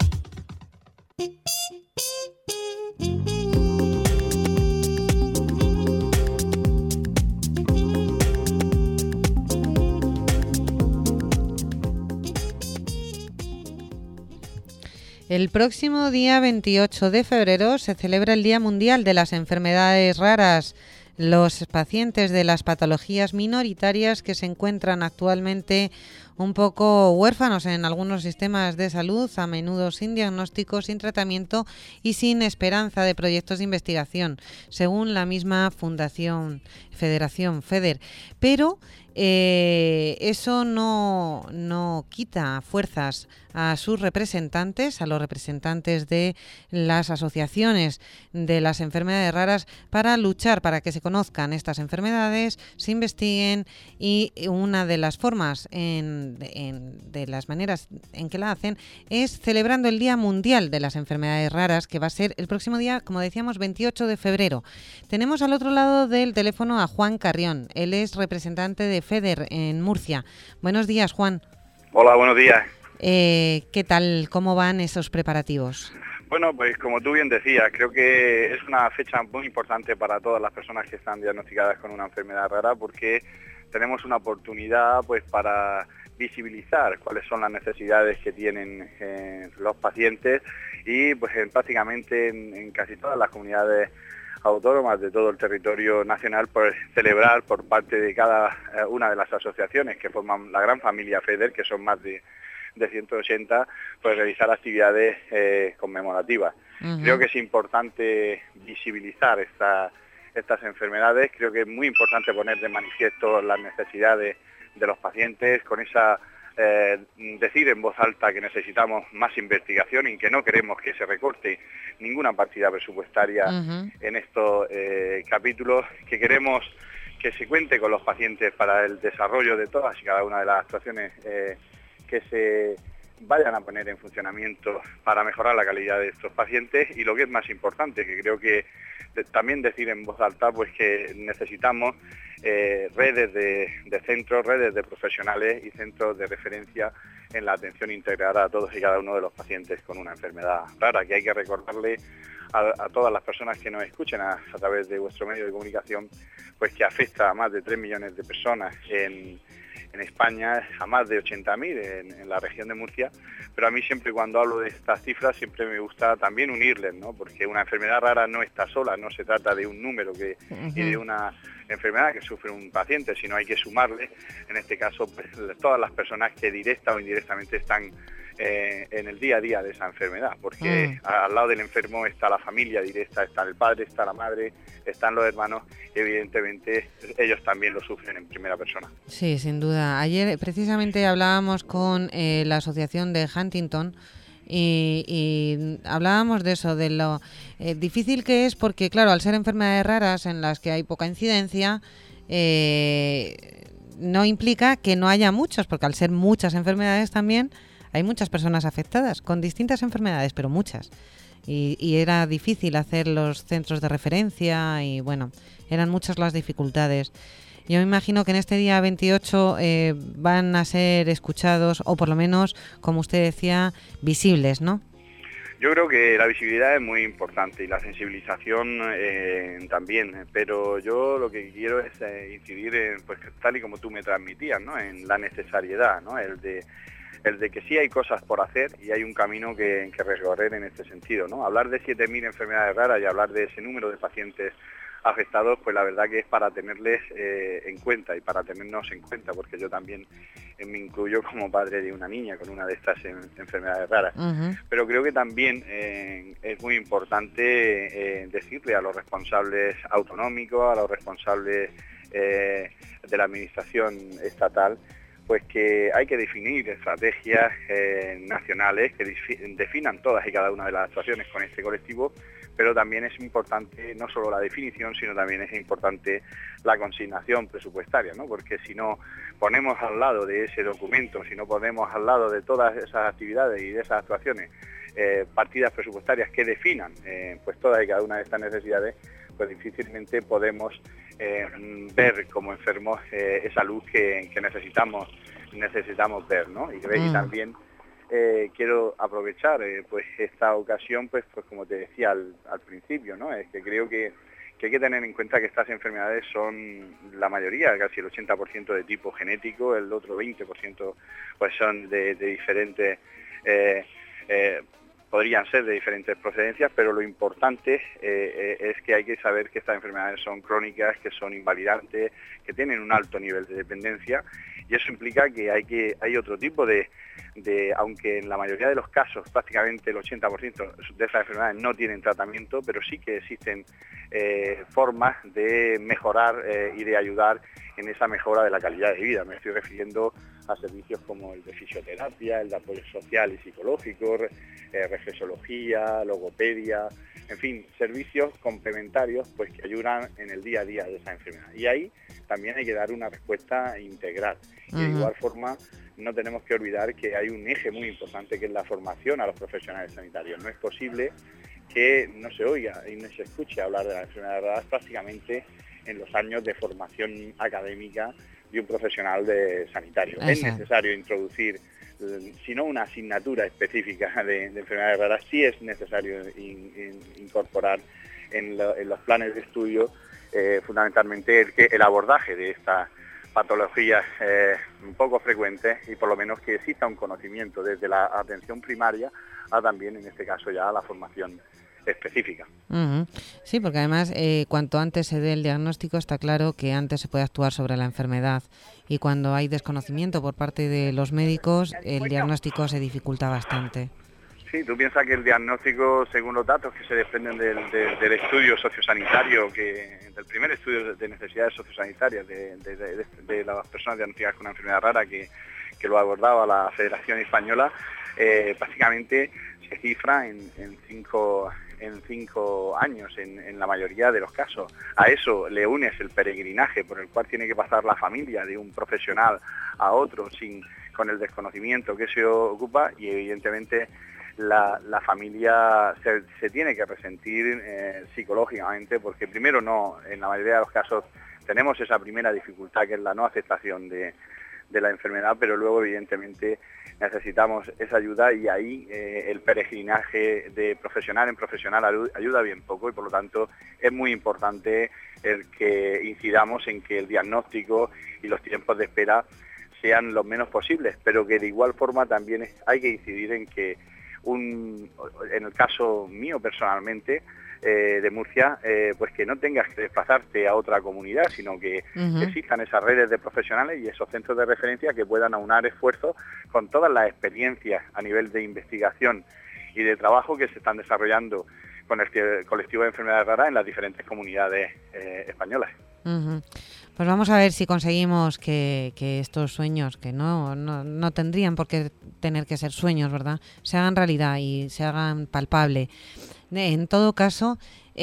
El próximo día 28 de febrero se celebra el Día Mundial de las Enfermedades Raras. Los pacientes de las patologías minoritarias que se encuentran actualmente un poco huérfanos en algunos sistemas de salud, a menudo sin diagnóstico, sin tratamiento y sin esperanza de proyectos de investigación, según la misma Federación FEDER. Pero eso no quita fuerzas a sus representantes, a los representantes de las asociaciones de las enfermedades raras, para luchar para que se conozcan estas enfermedades, se investiguen, y una de las formas, de las maneras en que la hacen, es celebrando el Día Mundial de las Enfermedades Raras, que va a ser el próximo día, como decíamos, 28 de febrero. Tenemos al otro lado del teléfono a Juan Carrión. Él es representante de FEDER en Murcia. Buenos días, Juan. Hola, buenos días. ¿Qué tal? ¿Cómo van esos preparativos? Bueno, pues como tú bien decías, creo que es una fecha muy importante para todas las personas que están diagnosticadas con una enfermedad rara, porque tenemos una oportunidad pues para visibilizar cuáles son las necesidades que tienen los pacientes y pues prácticamente en casi todas las comunidades autónomas de todo el territorio nacional, pues celebrar por parte de cada una de las asociaciones que forman la gran familia FEDER, que son más de 180, pues realizar actividades conmemorativas. Creo que es importante visibilizar estas enfermedades, creo que es muy importante poner de manifiesto las necesidades de los pacientes, con esa decir en voz alta que necesitamos más investigación y que no queremos que se recorte ninguna partida presupuestaria en estos capítulos, que queremos que se cuente con los pacientes para el desarrollo de todas y cada una de las actuaciones que se vayan a poner en funcionamiento para mejorar la calidad de estos pacientes, y lo que es más importante, que creo que también decir en voz alta, pues que necesitamos redes de centros, redes de profesionales y centros de referencia en la atención integrada a todos y cada uno de los pacientes con una enfermedad rara, que hay que recordarle a todas las personas que nos escuchen a través de vuestro medio de comunicación, pues que afecta a más de 3 millones de personas en España, a más de 80.000 en la región de Murcia, pero a mí siempre cuando hablo de estas cifras siempre me gusta también unirles, ¿no? Porque una enfermedad rara no está sola, no se trata de un número y de una enfermedad que sufre un paciente, sino hay que sumarle, en este caso, pues, todas las personas que directa o indirectamente están en el día a día de esa enfermedad, porque al lado del enfermo está la familia directa, está el padre, está la madre, están los hermanos, y evidentemente ellos también lo sufren en primera persona. Sí, sin duda. Ayer precisamente hablábamos con la asociación de Huntington y hablábamos de eso, de lo difícil que es, porque claro, al ser enfermedades raras en las que hay poca incidencia, no implica que no haya muchos, porque al ser muchas enfermedades también hay muchas personas afectadas con distintas enfermedades, pero muchas. Y era difícil hacer los centros de referencia y bueno, eran muchas las dificultades. Yo me imagino que en este día 28 van a ser escuchados, o por lo menos, como usted decía, visibles, ¿no? Yo creo que la visibilidad es muy importante y la sensibilización también, pero yo lo que quiero es incidir en, pues tal y como tú me transmitías, ¿no? En la necesariedad, ¿no? El de que sí hay cosas por hacer y hay un camino que recorrer en este sentido, ¿no? Hablar de 7.000 enfermedades raras y hablar de ese número de pacientes afectados, pues la verdad que es para tenerles en cuenta y para tenernos en cuenta, porque yo también me incluyo como padre de una niña con una de estas enfermedades raras. Pero creo que también es muy importante decirle a los responsables autonómicos, a los responsables de la administración estatal, pues que hay que definir estrategias nacionales que definan todas y cada una de las actuaciones con este colectivo, pero también es importante no solo la definición, sino también es importante la consignación presupuestaria, ¿no? Porque si no ponemos al lado de ese documento, si no ponemos al lado de todas esas actividades y de esas actuaciones partidas presupuestarias que definan pues todas y cada una de estas necesidades, pues difícilmente podemos ver como enfermos esa luz que necesitamos ver, ¿no? Y también quiero aprovechar pues esta ocasión, pues como te decía al principio, ¿no? Es que creo que hay que tener en cuenta que estas enfermedades son la mayoría, casi el 80% de tipo genético, el otro 20% pues son de diferentes, podrían ser de diferentes procedencias, pero lo importante es que hay que saber que estas enfermedades son crónicas, que son invalidantes, que tienen un alto nivel de dependencia, y eso implica que hay otro tipo de aunque en la mayoría de los casos, prácticamente el 80% de estas enfermedades no tienen tratamiento, pero sí que existen formas de mejorar y de ayudar en esa mejora de la calidad de vida. Me estoy refiriendo a servicios como el de fisioterapia, el de apoyo social y psicológico, reflexología, logopedia, en fin, servicios complementarios pues que ayudan en el día a día de esa enfermedad. Y ahí también hay que dar una respuesta integral. Y de igual forma no tenemos que olvidar que hay un eje muy importante que es la formación a los profesionales sanitarios. No es posible que no se oiga y no se escuche hablar de las enfermedades raras prácticamente en los años de formación académica de un profesional sanitario. Exacto. Es necesario introducir, si no una asignatura específica de enfermedades raras, sí es necesario incorporar en los planes de estudio fundamentalmente el abordaje de estas patologías un poco frecuentes, y por lo menos que exista un conocimiento desde la atención primaria a también, en este caso, ya a la formación específica. Sí, porque además cuanto antes se dé el diagnóstico, está claro que antes se puede actuar sobre la enfermedad, y cuando hay desconocimiento por parte de los médicos, el diagnóstico se dificulta bastante. Sí, tú piensas que el diagnóstico, según los datos que se desprenden del estudio sociosanitario, del primer estudio de necesidades sociosanitarias de las personas diagnosticadas con una enfermedad rara que lo abordaba la Federación Española, básicamente se cifra en 5 años en la mayoría de los casos. A eso le unes el peregrinaje por el cual tiene que pasar la familia de un profesional a otro con el desconocimiento que se ocupa, y evidentemente la familia se tiene que resentir psicológicamente, porque primero en la mayoría de los casos tenemos esa primera dificultad que es la no aceptación de la enfermedad, pero luego evidentemente necesitamos esa ayuda, y ahí el peregrinaje de profesional en profesional ayuda bien poco, y por lo tanto es muy importante el que incidamos en que el diagnóstico y los tiempos de espera sean los menos posibles, pero que de igual forma también hay que incidir en que en el caso mío personalmente de Murcia, pues que no tengas que desplazarte a otra comunidad, sino que existan esas redes de profesionales y esos centros de referencia que puedan aunar esfuerzos con todas las experiencias a nivel de investigación y de trabajo que se están desarrollando con el colectivo de enfermedades raras en las diferentes comunidades españolas. Pues vamos a ver si conseguimos que estos sueños, que no tendrían por qué tener que ser sueños, ¿verdad?, se hagan realidad y se hagan palpable. En todo caso, yo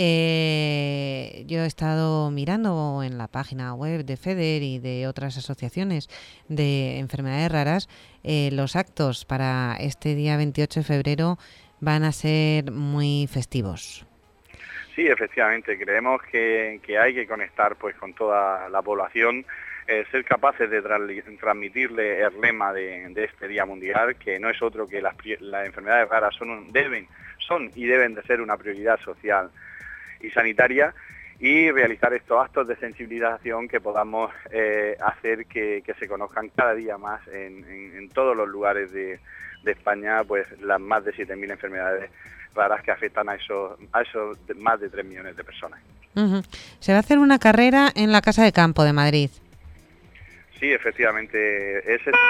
he estado mirando en la página web de FEDER y de otras asociaciones de enfermedades raras. Los actos para este día 28 de febrero van a ser muy festivos. Sí, efectivamente, creemos que hay que conectar pues con toda la población, ser capaces de transmitirle el lema de este Día Mundial, que no es otro que las enfermedades raras son y deben de ser una prioridad social y sanitaria, y realizar estos actos de sensibilización que podamos hacer que se conozcan cada día más en todos los lugares de España, pues las más de 7.000 enfermedades raras que afectan a esos más de 3 millones de personas. Se va a hacer una carrera en la Casa de Campo de Madrid. Sí, efectivamente, ese es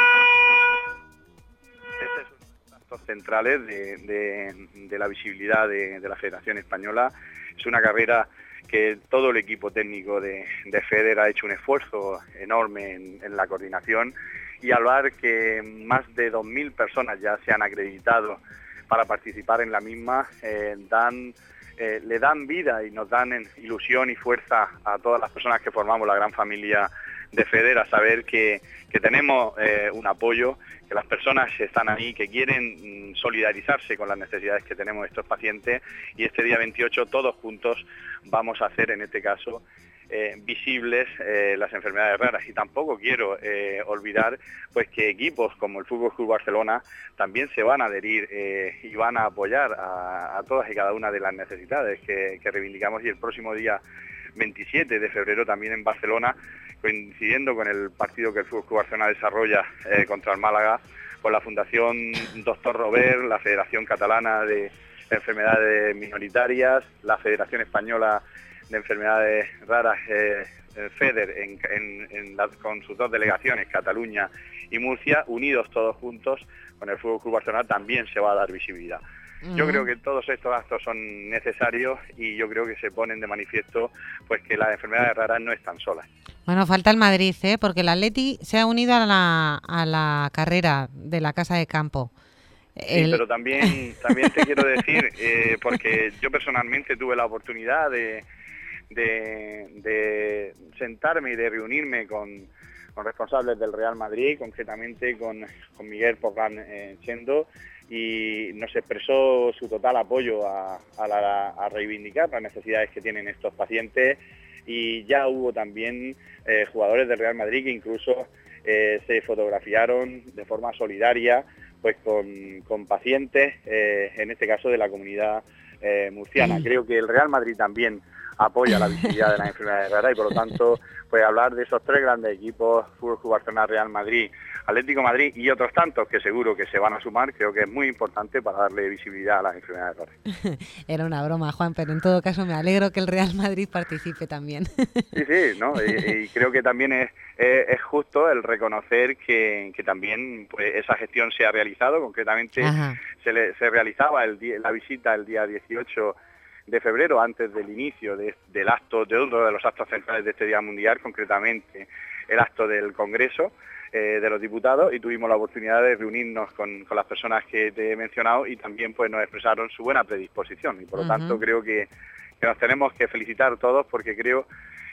uno de los actos centrales de la visibilidad de la Federación Española. Es una carrera que todo el equipo técnico de FEDER ha hecho un esfuerzo enorme en la coordinación, y al ver que más de 2.000 personas ya se han acreditado para participar en la misma, le dan vida y nos dan ilusión y fuerza a todas las personas que formamos la gran familia de FEDER, a saber que tenemos un apoyo, que las personas están ahí, que quieren solidarizarse con las necesidades que tenemos estos pacientes, y este día 28 todos juntos vamos a hacer, en este caso, visibles las enfermedades raras. Y tampoco quiero olvidar pues que equipos como el Fútbol Club Barcelona también se van a adherir y van a apoyar a todas y cada una de las necesidades que reivindicamos, y el próximo día 27 de febrero también en Barcelona, coincidiendo con el partido que el Fútbol Club Barcelona desarrolla contra el Málaga, con la Fundación Dr. Robert, la Federación Catalana de Enfermedades Minoritarias, la Federación Española de Enfermedades Raras, FEDER, con sus dos delegaciones, Cataluña y Murcia, unidos todos juntos con el Fútbol Club Barcelona, también se va a dar visibilidad. Yo creo que todos estos actos son necesarios, y yo creo que se ponen de manifiesto pues que las enfermedades raras no están solas. Bueno, falta el Madrid, porque el Atleti se ha unido a la carrera de la Casa de Campo. Sí, pero también te quiero decir, porque yo personalmente tuve la oportunidad de sentarme y de reunirme con responsables del Real Madrid, concretamente con Miguel Pogán Chendo, y nos expresó su total apoyo a reivindicar las necesidades que tienen estos pacientes, y ya hubo también jugadores del Real Madrid que incluso se fotografiaron de forma solidaria pues con pacientes, en este caso de la comunidad murciana. Creo que el Real Madrid también apoya la visibilidad de las enfermedades raras, y por lo tanto pues hablar de esos tres grandes equipos, Fútbol Club Barcelona, Real Madrid, Atlético de Madrid y otros tantos que seguro que se van a sumar, creo que es muy importante para darle visibilidad a las enfermedades raras. Era una broma, Juan, pero en todo caso me alegro que el Real Madrid participe también. Sí, ¿no? Y creo que también es justo el reconocer que también pues esa gestión se ha realizado. Concretamente se realizaba la visita el día 18 de febrero, antes del inicio del acto, de uno de los actos centrales de este Día Mundial, concretamente el acto del Congreso de los Diputados, y tuvimos la oportunidad de reunirnos con las personas que te he mencionado, y también pues nos expresaron su buena predisposición, y por lo tanto creo que nos tenemos que felicitar todos, porque creo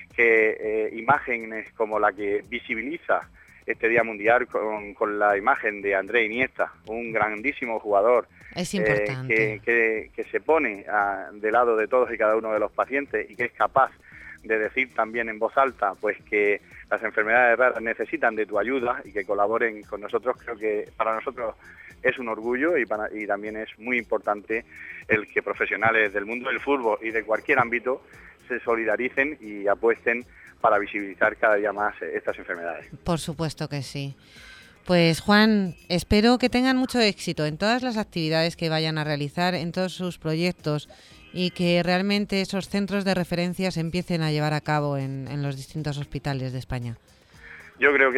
que imágenes como la que visibiliza este Día Mundial con la imagen de Andrés Iniesta, un grandísimo jugador, es importante. Que se pone de lado de todos y cada uno de los pacientes, y que es capaz de decir también en voz alta pues que las enfermedades raras necesitan de tu ayuda y que colaboren con nosotros. Creo que para nosotros es un orgullo, y también es muy importante el que profesionales del mundo del fútbol y de cualquier ámbito se solidaricen y apuesten para visibilizar cada día más estas enfermedades. Por supuesto que sí. Pues Juan, espero que tengan mucho éxito en todas las actividades que vayan a realizar, en todos sus proyectos, y que realmente esos centros de referencia se empiecen a llevar a cabo en los distintos hospitales de España. Yo creo que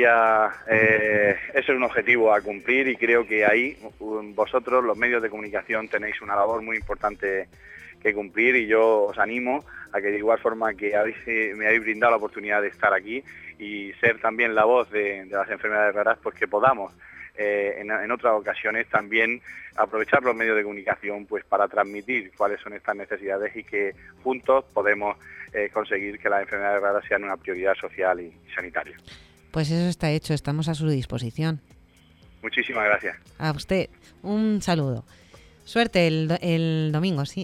ese es un objetivo a cumplir, y creo que ahí vosotros, los medios de comunicación, tenéis una labor muy importante que cumplir, y yo os animo a que, de igual forma que me habéis brindado la oportunidad de estar aquí y ser también la voz de las enfermedades raras, pues que podamos en otras ocasiones también aprovechar los medios de comunicación pues para transmitir cuáles son estas necesidades, y que juntos podemos conseguir que las enfermedades raras sean una prioridad social y sanitaria. Pues eso está hecho, estamos a su disposición. Muchísimas gracias. A usted, un saludo. Suerte el domingo, sí.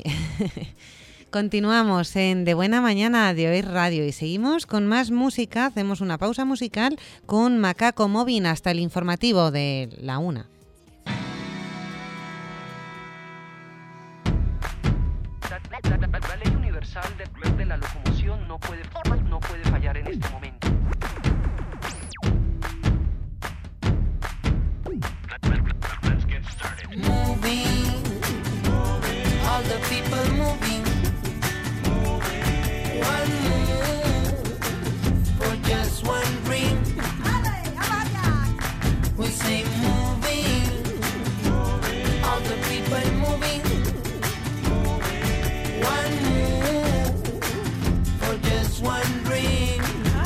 Continuamos en De Buena Mañana de Oír Radio y seguimos con más música. Hacemos una pausa musical con Macaco Moving hasta el informativo de la 1. La ley universal de la locomoción no puede fallar en este momento. Let's get started. Moving, all the people moving. One move for just one dream. We say moving, all the people moving. One move for just one dream.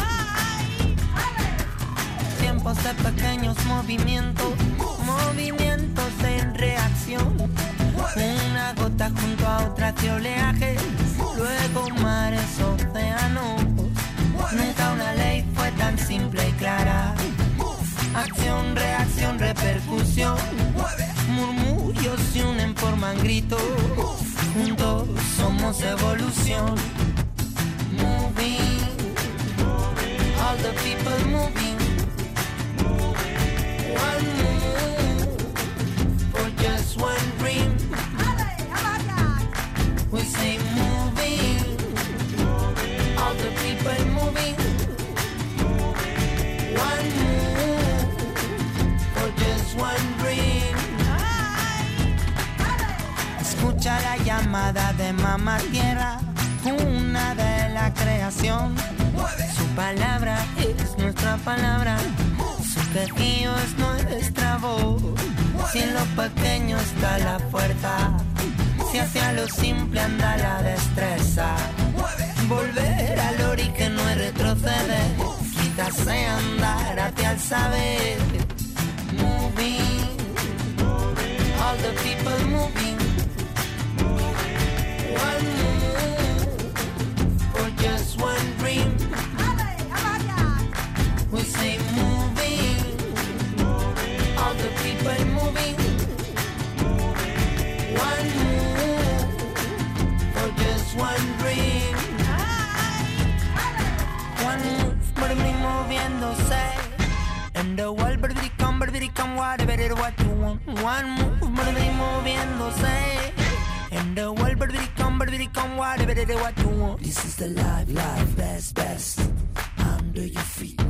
Tiempos de pequeños movimientos, movimientos en reacción. Una gota junto a otra de oleaje, luego mares, océanos. Nunca una ley fue tan evolución. Murmullos se unen, forman gritos. Juntos somos evolución. Moving, all the people moving. One move for just one dream. We say moving, all the people moving. One move for just one dream. Escucha la llamada de Mamá Tierra, una de la creación. Su palabra es nuestra palabra, su quejío es nuestra voz. Si en lo pequeño está la fuerza, si hacia lo simple anda la destreza. Volver al ori que no es retroceder, quizás sea andar hacia el saber. Moving, all the people moving. One move for just one dream. We say moving, all the people moving. One move for just one dream. One move, Barbie moviéndose. And the world, Barbie come, whatever it what you want. One move, Barbie moviéndose. And the world, Barbie come, whatever it what you want. This is the life, best, under your feet.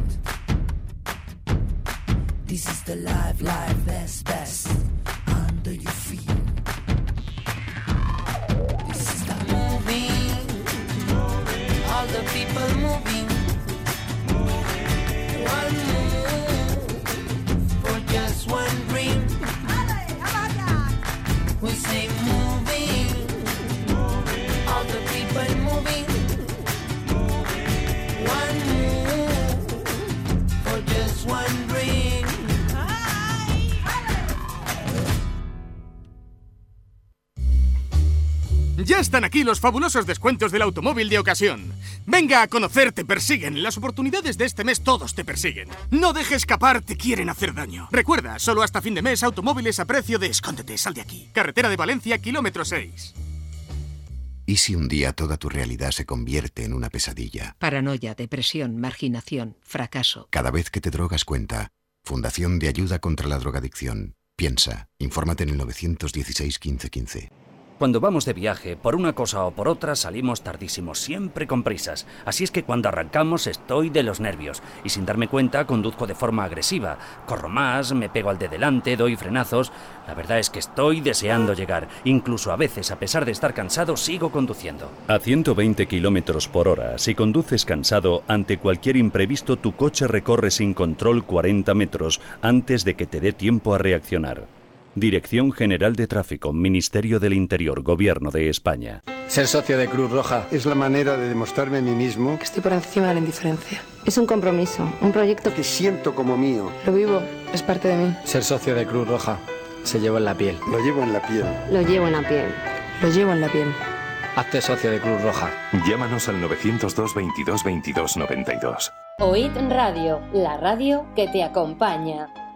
This is the life, best, under your feet. This is the moving, all the people moving. One move for just one dream. We say moving, all the people moving. One move for just one dream. Ya están aquí los fabulosos descuentos del automóvil de ocasión. Venga a conocer, te persiguen. Las oportunidades de este mes todos te persiguen. No dejes escapar, te quieren hacer daño. Recuerda, solo hasta fin de mes, automóviles a precio de escóndete, sal de aquí. Carretera de Valencia, kilómetro 6. ¿Y si un día toda tu realidad se convierte en una pesadilla? Paranoia, depresión, marginación, fracaso. Cada vez que te drogas cuenta. Fundación de Ayuda contra la Drogadicción. Piensa, infórmate en el 916 15 15. Cuando vamos de viaje, por una cosa o por otra, salimos tardísimos, siempre con prisas. Así es que cuando arrancamos estoy de los nervios. Y sin darme cuenta, conduzco de forma agresiva. Corro más, me pego al de delante, doy frenazos. La verdad es que estoy deseando llegar. Incluso a veces, a pesar de estar cansado, sigo conduciendo. A 120 kilómetros por hora, si conduces cansado, ante cualquier imprevisto, tu coche recorre sin control 40 metros antes de que te dé tiempo a reaccionar. Dirección General de Tráfico, Ministerio del Interior, Gobierno de España. Ser socio de Cruz Roja es la manera de demostrarme a mí mismo que estoy por encima de la indiferencia. Es un compromiso, un proyecto que siento como mío. Lo vivo, es parte de mí. Ser socio de Cruz Roja se lleva en la piel. Lo llevo en la piel. Lo llevo en la piel. Lo llevo en la piel. Hazte socio de Cruz Roja. Llámanos al 902 22 22 92. Oíd Radio, la radio que te acompaña.